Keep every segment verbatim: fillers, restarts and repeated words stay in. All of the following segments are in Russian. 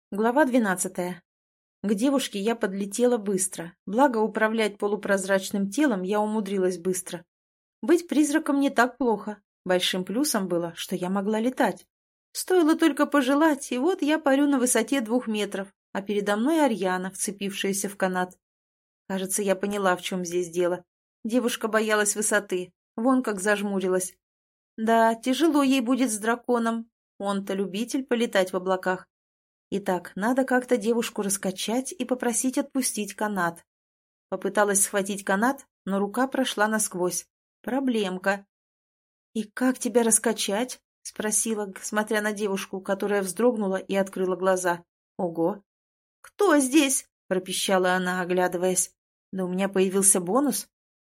Глава двенадцатая. К девушке я подлетела быстро, благо управлять полупрозрачным телом я умудрилась быстро. Быть призраком не так плохо. Большим плюсом было, что я могла летать. Стоило только пожелать, и вот я парю на высоте двух метров, а передо мной Арьяна, вцепившаяся в канат. Кажется, я поняла, в чем здесь дело. Девушка боялась высоты, вон как зажмурилась. Да, тяжело ей будет с драконом, он-то любитель полетать в облаках. Итак, надо как-то девушку раскачать и попросить отпустить канат. Попыталась схватить канат, но рука прошла насквозь. Проблемка. «И как тебя раскачать?» — спросила, смотря на девушку, которая вздрогнула и открыла глаза. «Ого!» «Кто здесь?» — пропищала она, оглядываясь. «Да у меня появился бонус».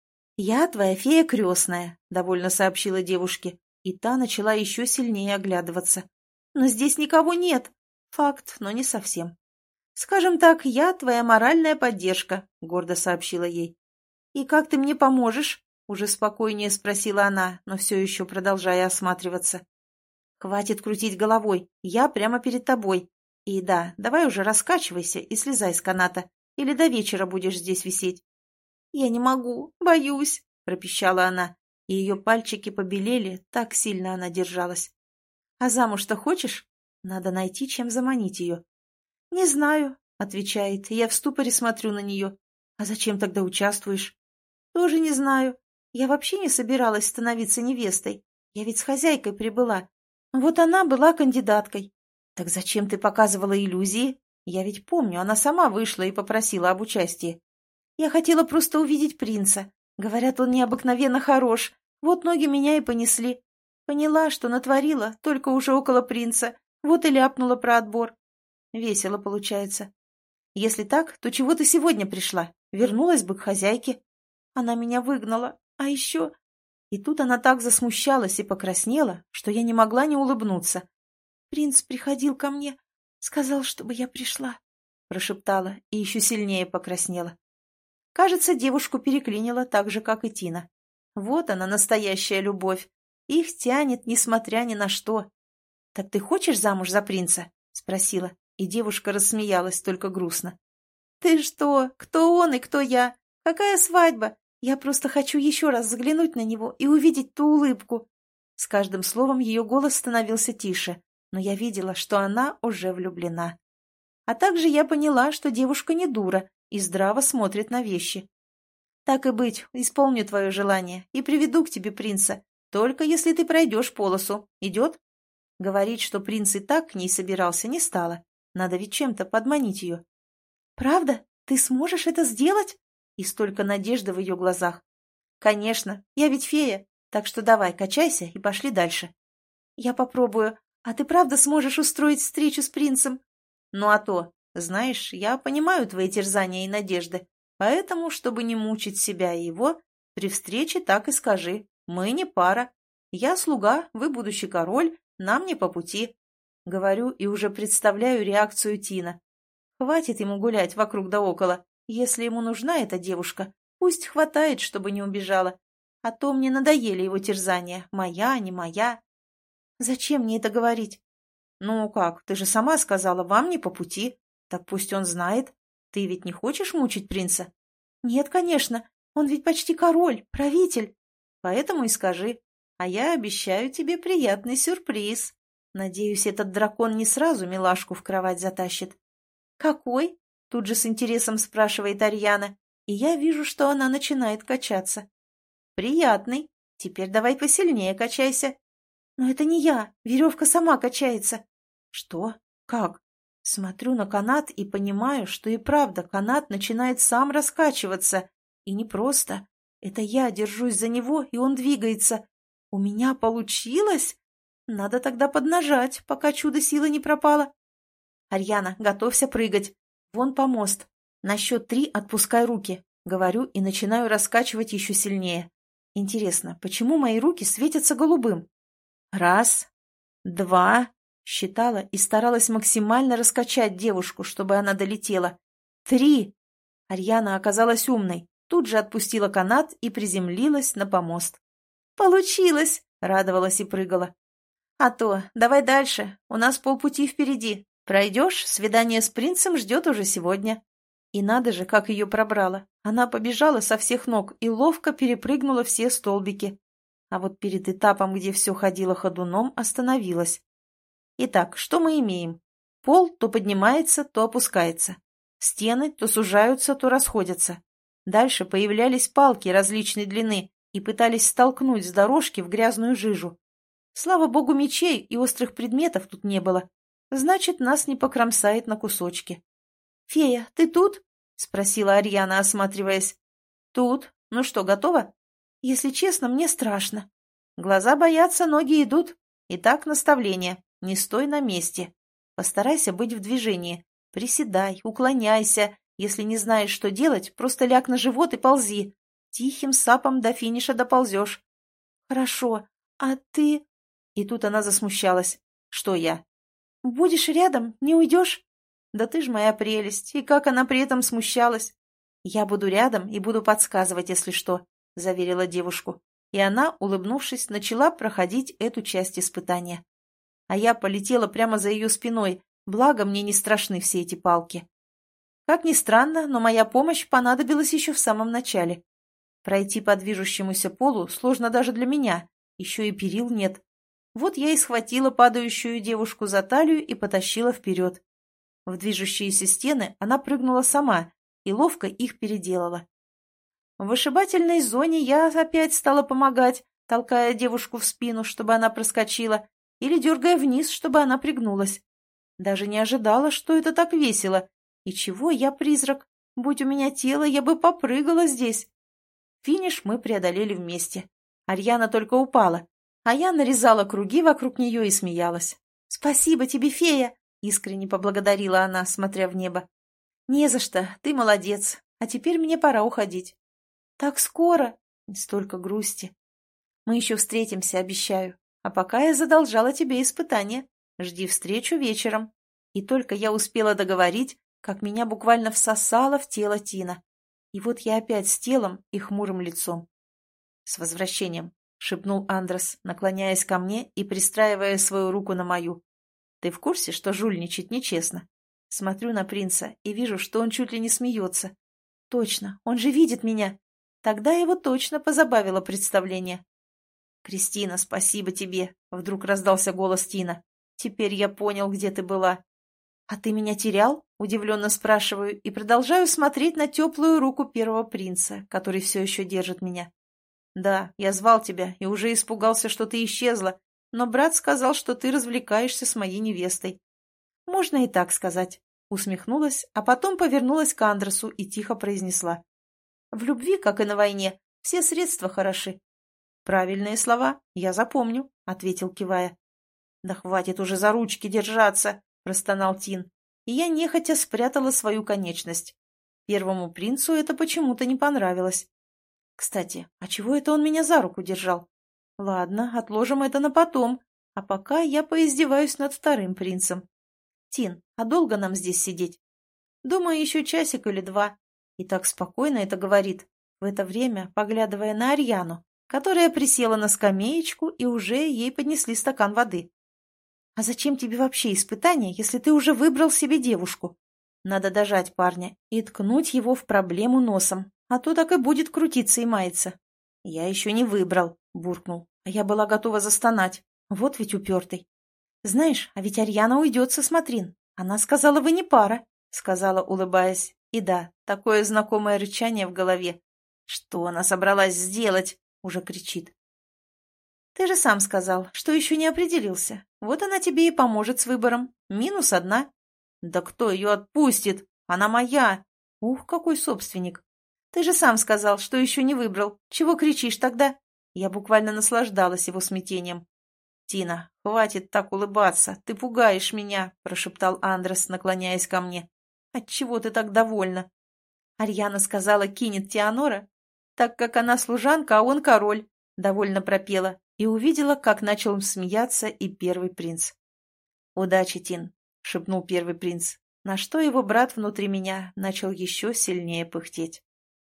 «Я твоя фея крестная», — довольно сообщила девушке, и та начала еще сильнее оглядываться. «Но здесь никого нет». «Факт, но не совсем». «Скажем так, я твоя моральная поддержка», — гордо сообщила ей. «И как ты мне поможешь?» — уже спокойнее спросила она, но все еще продолжая осматриваться. «Хватит крутить головой, я прямо перед тобой. И да, давай уже раскачивайся и слезай с каната, или до вечера будешь здесь висеть». «Я не могу, боюсь», — пропищала она, и ее пальчики побелели, так сильно она держалась. «А замуж-то хочешь? Надо найти, чем заманить ее». «Не знаю», — отвечает, и я в ступоре смотрю на нее. «А зачем тогда участвуешь?» «Тоже не знаю. Я вообще не собиралась становиться невестой. Я ведь с хозяйкой прибыла. Вот она была кандидаткой». «Так зачем ты показывала иллюзии? Я ведь помню, она сама вышла и попросила об участии». «Я хотела просто увидеть принца. Говорят, он необыкновенно хорош. Вот ноги меня и понесли. Поняла, что натворила, только уже около принца. Вот и ляпнула про отбор. Весело получается. Если так, то чего ты сегодня пришла? Вернулась бы к хозяйке. Она меня выгнала. А еще...» И тут она так засмущалась и покраснела, что я не могла не улыбнуться. «Принц приходил ко мне, сказал, чтобы я пришла», — прошептала и еще сильнее покраснела. Кажется, девушку переклинило так же, как и Тина. Вот она, настоящая любовь. Их тянет, несмотря ни на что. «Так ты хочешь замуж за принца?» — спросила, и девушка рассмеялась, только грустно. «Ты что? Кто он и кто я? Какая свадьба? Я просто хочу еще раз заглянуть на него и увидеть ту улыбку». С каждым словом ее голос становился тише, но я видела, что она уже влюблена. А также я поняла, что девушка не дура и здраво смотрит на вещи. «Так и быть, исполню твое желание и приведу к тебе принца, только если ты пройдешь полосу. Идет?» Говорить, что принц и так к ней собирался, не стала. Надо ведь чем-то подманить ее. «Правда? Ты сможешь это сделать?» И столько надежды в ее глазах. «Конечно, я ведь фея, так что давай, качайся и пошли дальше». «Я попробую. А ты правда сможешь устроить встречу с принцем?» «Ну а то, знаешь, я понимаю твои терзания и надежды, поэтому, чтобы не мучить себя и его, при встрече так и скажи. Мы не пара. Я слуга, вы будущий король, нам не по пути». Говорю и уже представляю реакцию Тина. Хватит ему гулять вокруг да около. Если ему нужна эта девушка, пусть хватает, чтобы не убежала. А то мне надоели его терзания. Моя, не моя. Зачем мне это говорить? Ну как, ты же сама сказала, вам не по пути. Так пусть он знает. Ты ведь не хочешь мучить принца? Нет, конечно. Он ведь почти король, правитель. Поэтому и скажи. А я обещаю тебе приятный сюрприз. Надеюсь, этот дракон не сразу милашку в кровать затащит. «Какой?» — тут же с интересом спрашивает Арьяна, и я вижу, что она начинает качаться. «Приятный. Теперь давай посильнее качайся». «Но это не я. Веревка сама качается». «Что? Как?» Смотрю на канат и понимаю, что и правда канат начинает сам раскачиваться. И не просто. Это я держусь за него, и он двигается. У меня получилось? Надо тогда поднажать, пока чудо-сила не пропала. «Арьяна, готовься прыгать. Вон помост. На счет три отпускай руки», — говорю и начинаю раскачивать еще сильнее. Интересно, почему мои руки светятся голубым? Раз, два, считала и старалась максимально раскачать девушку, чтобы она долетела. Три. Арьяна оказалась умной, тут же отпустила канат и приземлилась на помост. «Получилось!» — радовалась и прыгала. «А то, давай дальше, у нас полпути впереди», Пройдешь, свидание с принцем ждет уже сегодня». И надо же, как ее пробрало. Она побежала со всех ног и ловко перепрыгнула все столбики. А вот перед этапом, где все ходило ходуном, остановилась. Итак, что мы имеем? Пол то поднимается, то опускается. Стены то сужаются, то расходятся. Дальше появлялись палки различной длины и пытались столкнуть с дорожки в грязную жижу. Слава богу, мечей и острых предметов тут не было. Значит, нас не покромсает на кусочки. «Фея, ты тут?» — спросила Арьяна, осматриваясь. «Тут. Ну что, готова?» «Если честно, мне страшно». «Глаза боятся, ноги идут. Итак, наставление. Не стой на месте. Постарайся быть в движении. Приседай, уклоняйся. Если не знаешь, что делать, просто ляг на живот и ползи. Тихим сапом до финиша доползешь». «Хорошо. А ты...» И тут она засмущалась. «Что я?» «Будешь рядом? Не уйдешь?» «Да ты ж моя прелесть. И как она при этом смущалась!» «Я буду рядом и буду подсказывать, если что», — заверила девушку. И она, улыбнувшись, начала проходить эту часть испытания. А я полетела прямо за ее спиной, благо мне не страшны все эти палки. Как ни странно, но моя помощь понадобилась еще в самом начале. Пройти по движущемуся полу сложно даже для меня, еще и перил нет. Вот я и схватила падающую девушку за талию и потащила вперед. В движущиеся стены она прыгнула сама и ловко их переделала. В вышибательной зоне я опять стала помогать, толкая девушку в спину, чтобы она проскочила, или дергая вниз, чтобы она пригнулась. Даже не ожидала, что это так весело. И чего я призрак? Будь у меня тело, я бы попрыгала здесь. Финиш мы преодолели вместе. Арьяна только упала, а я нарезала круги вокруг нее и смеялась. «Спасибо тебе, фея!» — искренне поблагодарила она, смотря в небо. «Не за что, ты молодец. А теперь мне пора уходить». «Так скоро?» — столько грусти. «Мы еще встретимся, обещаю. А пока я задолжала тебе испытание. Жди встречу вечером». И только я успела договорить, как меня буквально всосало в тело Тина. И вот я опять с телом и хмурым лицом. «С возвращением!» — шепнул Андрес, наклоняясь ко мне и пристраивая свою руку на мою. «Ты в курсе, что жульничать нечестно?» Смотрю на принца и вижу, что он чуть ли не смеется. «Точно, он же видит меня!» Тогда его точно позабавило представление. «Кристина, спасибо тебе!» — вдруг раздался голос Тина. «Теперь я понял, где ты была». «А ты меня терял?» — удивленно спрашиваю и продолжаю смотреть на теплую руку первого принца, который все еще держит меня. «Да, я звал тебя и уже испугался, что ты исчезла, но брат сказал, что ты развлекаешься с моей невестой». «Можно и так сказать», — усмехнулась, а потом повернулась к Андресу и тихо произнесла. «В любви, как и на войне, все средства хороши». «Правильные слова, я запомню», — ответил, кивая. «Да хватит уже за ручки держаться», — простонал Тин, и я нехотя спрятала свою конечность. Первому принцу это почему-то не понравилось. Кстати, а чего это он меня за руку держал? Ладно, отложим это на потом, а пока я поиздеваюсь над вторым принцем. «Тин, а долго нам здесь сидеть?» «Думаю, еще часик или два». И так спокойно это говорит, в это время поглядывая на Арьяну, которая присела на скамеечку, и уже ей поднесли стакан воды. «А зачем тебе вообще испытание, если ты уже выбрал себе девушку?» Надо дожать парня и ткнуть его в проблему носом, а то так и будет крутиться и маяться. «Я еще не выбрал», — буркнул, а я была готова застонать. Вот ведь упертый. «Знаешь, а ведь Арьяна уйдет со смотрин. Она сказала, вы не пара», — сказала, улыбаясь. И да, такое знакомое рычание в голове. «Что она собралась сделать?» — уже кричит. «Ты же сам сказал, что еще не определился. Вот она тебе и поможет с выбором. Минус одна». «Да кто ее отпустит? Она моя!» «Ух, какой собственник!» «Ты же сам сказал, что еще не выбрал. Чего кричишь тогда?» Я буквально наслаждалась его смятением. «Тина, хватит так улыбаться, ты пугаешь меня», — прошептал Андрес, наклоняясь ко мне. «Отчего ты так довольна?» Арьяна сказала, кинет Теонора, так как она служанка, а он король, — довольно пропела, и увидела, как начал смеяться и первый принц. «Удачи, Тин», — шепнул первый принц, на что его брат внутри меня начал еще сильнее пыхтеть.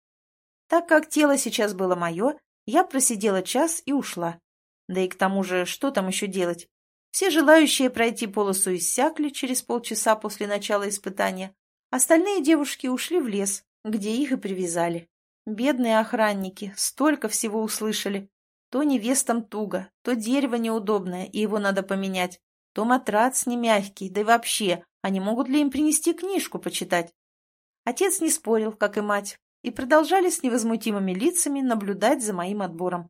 Так как тело сейчас было мое, я просидела час и ушла. Да и к тому же, что там еще делать? Все желающие пройти полосу иссякли через полчаса после начала испытания. Остальные девушки ушли в лес, где их и привязали. Бедные охранники столько всего услышали. То невестам туго, то дерево неудобное, и его надо поменять, то матрац не мягкий, да и вообще, а не могут ли им принести книжку почитать? Отец не спорил, как и мать, и продолжали с невозмутимыми лицами наблюдать за моим отбором.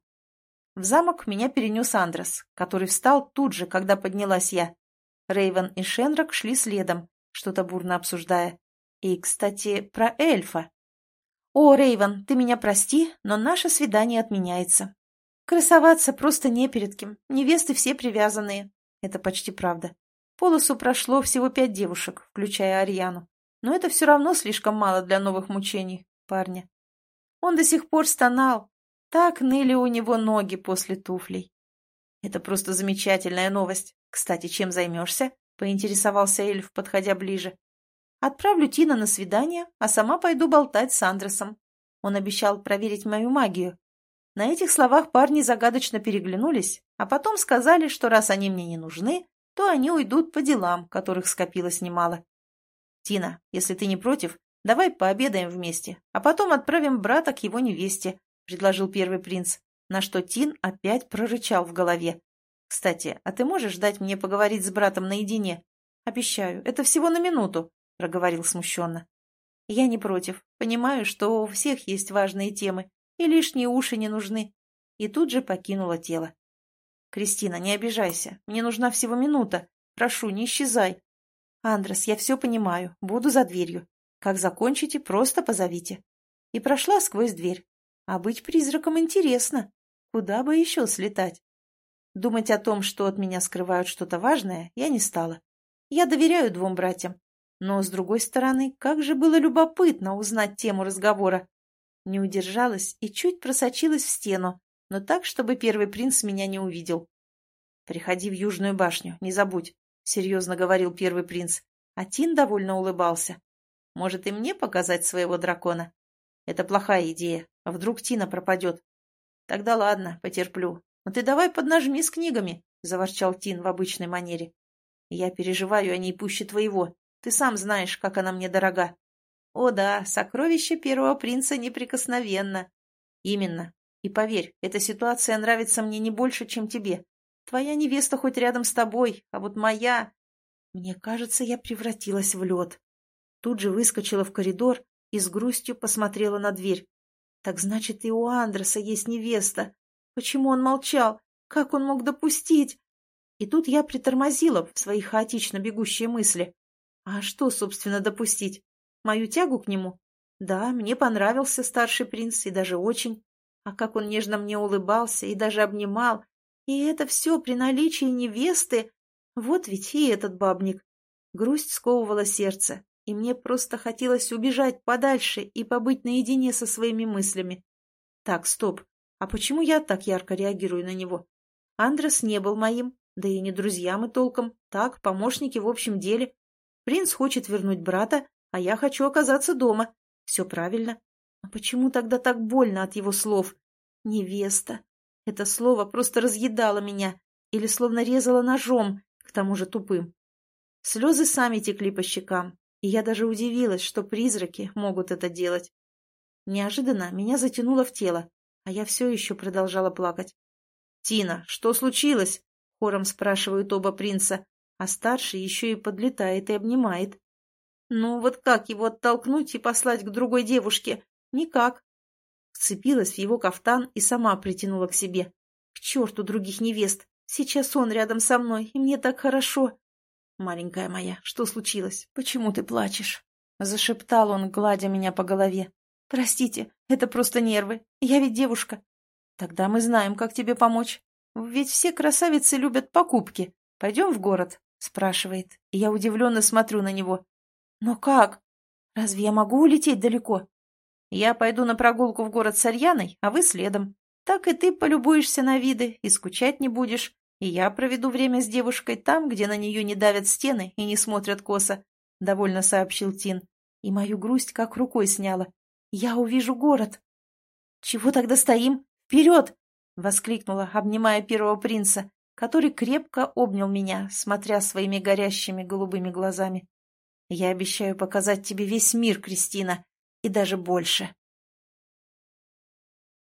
В замок меня перенес Андрес, который встал тут же, когда поднялась я. Рейвен и Шенрак шли следом, что-то бурно обсуждая. И, кстати, про эльфа. «О, Рейвен, ты меня прости, но наше свидание отменяется. Красоваться просто не перед кем, невесты все привязанные». Это почти правда. Полосу прошло всего пять девушек, включая Ариану. Но это все равно слишком мало для новых мучений парня. Он до сих пор стонал. Так ныли у него ноги после туфлей. «Это просто замечательная новость. Кстати, чем займешься?» — поинтересовался эльф, подходя ближе. «Отправлю Тина на свидание, а сама пойду болтать с Андресом. Он обещал проверить мою магию». На этих словах парни загадочно переглянулись, а потом сказали, что раз они мне не нужны, то они уйдут по делам, которых скопилось немало. «Тина, если ты не против, давай пообедаем вместе, а потом отправим брата к его невесте», — предложил первый принц, на что Тин опять прорычал в голове. «Кстати, а ты можешь дать мне поговорить с братом наедине?» «Обещаю, это всего на минуту», — проговорил смущенно. «Я не против, понимаю, что у всех есть важные темы, и лишние уши не нужны». И тут же покинула тело. «Кристина, не обижайся, мне нужна всего минута. Прошу, не исчезай». «Андрес, я все понимаю, буду за дверью. Как закончите, просто позовите». И прошла сквозь дверь. А быть призраком интересно. Куда бы еще слетать? Думать о том, что от меня скрывают что-то важное, я не стала. Я доверяю двум братьям. Но, с другой стороны, как же было любопытно узнать тему разговора. Не удержалась и чуть просочилась в стену, но так, чтобы первый принц меня не увидел. «Приходи в Южную башню, не забудь», — серьезно говорил первый принц, а Тин довольно улыбался. «Может, и мне показать своего дракона? Это плохая идея, а вдруг Тина пропадет?» «Тогда ладно, потерплю. Но ты давай поднажми с книгами», — заворчал Тин в обычной манере. «Я переживаю о ней пуще твоего. Ты сам знаешь, как она мне дорога». «О да, сокровище первого принца неприкосновенно». «Именно. И поверь, эта ситуация нравится мне не больше, чем тебе. Твоя невеста хоть рядом с тобой, а вот моя...» Мне кажется, я превратилась в лед. Тут же выскочила в коридор и с грустью посмотрела на дверь. Так значит, и у Андреса есть невеста. Почему он молчал? Как он мог допустить? И тут я притормозила в свои хаотично бегущие мысли. А что, собственно, допустить? Мою тягу к нему? Да, мне понравился старший принц, и даже очень. А как он нежно мне улыбался и даже обнимал. И это все при наличии невесты. Вот ведь и этот бабник. Грусть сковывала сердце, и мне просто хотелось убежать подальше и побыть наедине со своими мыслями. Так, стоп. А почему я так ярко реагирую на него? Андрес не был моим, да и не друзья мы толком. Так, помощники в общем деле. Принц хочет вернуть брата, а я хочу оказаться дома. Все правильно. А почему тогда так больно от его слов? Невеста. Это слово просто разъедало меня или словно резало ножом, к тому же тупым. Слезы сами текли по щекам, и я даже удивилась, что призраки могут это делать. Неожиданно меня затянуло в тело, а я все еще продолжала плакать. «Тина, что случилось?» — хором спрашивают оба принца, а старший еще и подлетает и обнимает. Ну вот как его оттолкнуть и послать к другой девушке? Никак. Вцепилась в его кафтан и сама притянула к себе. К черту других невест! Сейчас он рядом со мной, и мне так хорошо. «Маленькая моя, что случилось? Почему ты плачешь?» Зашептал он, гладя меня по голове. «Простите, это просто нервы. Я ведь девушка». «Тогда мы знаем, как тебе помочь. Ведь все красавицы любят покупки. Пойдем в город?» Спрашивает. И я удивленно смотрю на него. «Но как? Разве я могу улететь далеко?» «Я пойду на прогулку в город с Арьяной, а вы следом. Так и ты полюбуешься на виды и скучать не будешь. И я проведу время с девушкой там, где на нее не давят стены и не смотрят косо», — довольно сообщил Тин. И мою грусть как рукой сняла. «Я увижу город». «Чего тогда стоим? Вперед!» — воскликнула, обнимая первого принца. который крепко обнял меня, смотря своими горящими голубыми глазами. «Я обещаю показать тебе весь мир, Кристина, и даже больше».